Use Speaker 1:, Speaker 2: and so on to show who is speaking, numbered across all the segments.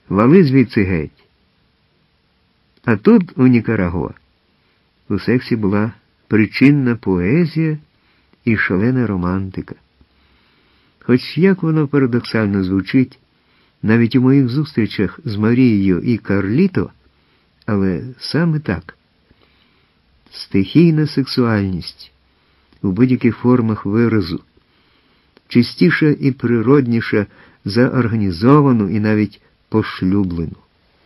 Speaker 1: Вали звідси геть. А тут, у Нікарагуа, у сексі була причинна поезія і шалена романтика. Хоч як воно парадоксально звучить, навіть у моїх зустрічах з Марією і Карліто, але саме так. Стихійна сексуальність у будь-яких формах виразу, чистіша і природніша за організовану і навіть пошлюблену.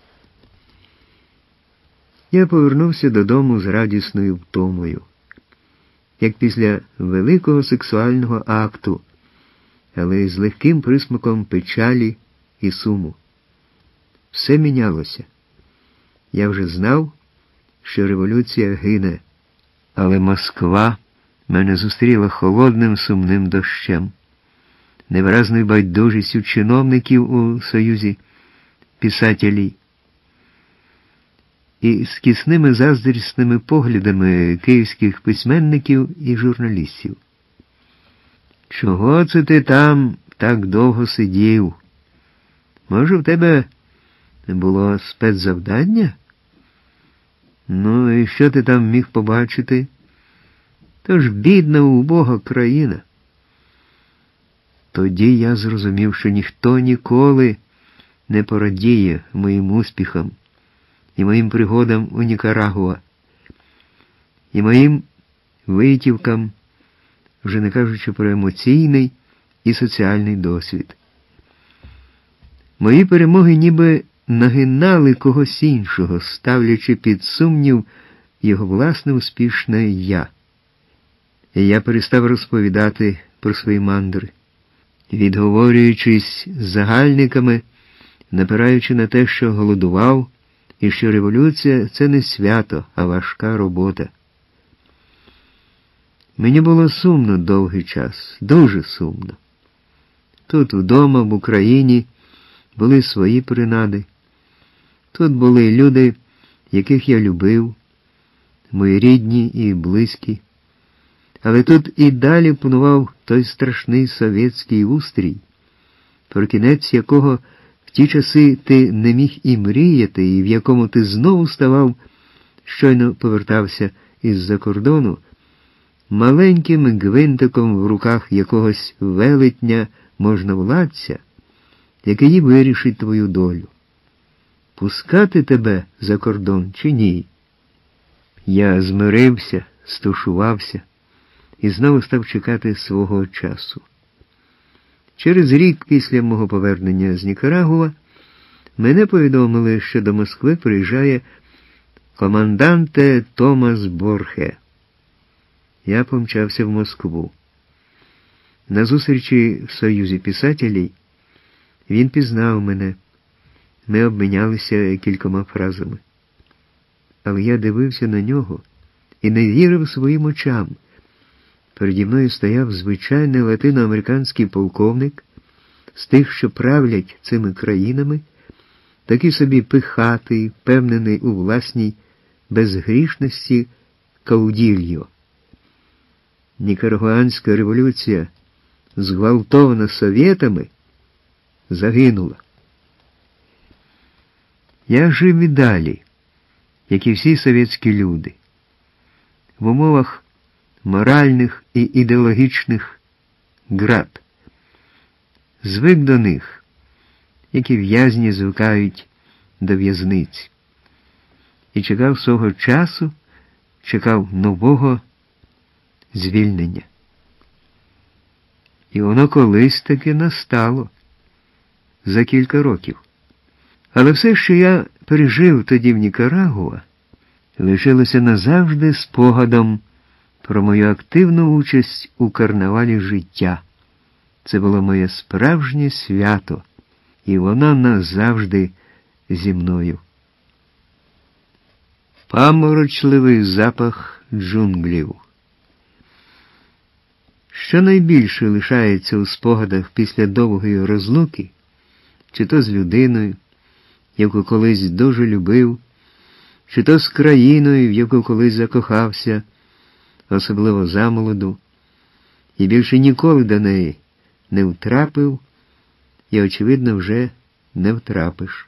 Speaker 1: Я повернувся додому з радісною втомою, як після великого сексуального акту, але з легким присмаком печалі і суму. Все мінялося. Я вже знав, що революція гине, але Москва мене зустріла холодним сумним дощем, невиразною байдужістю чиновників у Союзі писателів і скісними заздрісними поглядами київських письменників і журналістів. «Чого це ти там так довго сидів? Може, в тебе було спецзавдання? Ну, і що ти там міг побачити? То ж бідна, убога країна». Тоді я зрозумів, що ніхто ніколи не порадіє моїм успіхам і моїм пригодам у Нікарагуа, і моїм витівкам, вже не кажучи про емоційний і соціальний досвід. Мої перемоги ніби нагинали когось іншого, ставлячи під сумнів його власне успішне «я». І я перестав розповідати про свої мандри, відговорюючись з загальниками, напираючи на те, що голодував, і що революція – це не свято, а важка робота. Мені було сумно довгий час, дуже сумно. Тут вдома, в Україні, були свої принади. Тут були люди, яких я любив, мої рідні і близькі. Але тут і далі панував той страшний совєтський устрій, про кінець якого в ті часи ти не міг і мріяти, і в якому ти знову ставав, щойно повертався із-за кордону, маленьким гвинтиком в руках якогось велетня можновладця, який вирішить твою долю. Пускати тебе за кордон чи ні? Я змирився, стушувався і знову став чекати свого часу. Через рік після мого повернення з Нікарагуа мене повідомили, що до Москви приїжджає команданте Томас Борхе. Я помчався в Москву. На зустрічі в Союзі писателів він пізнав мене. Ми обмінялися кількома фразами. Але я дивився на нього і не вірив своїм очам. Переді мною стояв звичайний латиноамериканський полковник з тих, що правлять цими країнами, такий собі пихатий, впевнений у власній безгрішності каудільо. Нікарагуанська революція, зґвалтована совєтами, загинула. Я жив і далі, як і всі совєтські люди, в умовах моральних і ідеологічних ґрат. Звик до них, які в'язні звикають до в'язниць. І чекав свого часу, чекав нового звільнення. І воно колись таки настало, за кілька років. Але все, що я пережив тоді в Нікарагуа, лишилося назавжди спогадом про мою активну участь у карнавалі життя. Це було моє справжнє свято, і воно назавжди зі мною. Паморочливий запах джунглів. Що найбільше лишається у спогадах після довгої розлуки, чи то з людиною, яку колись дуже любив, чи то з країною, в яку колись закохався, особливо замолоду, і більше ніколи до неї не втрапив, і, очевидно, вже не втрапиш.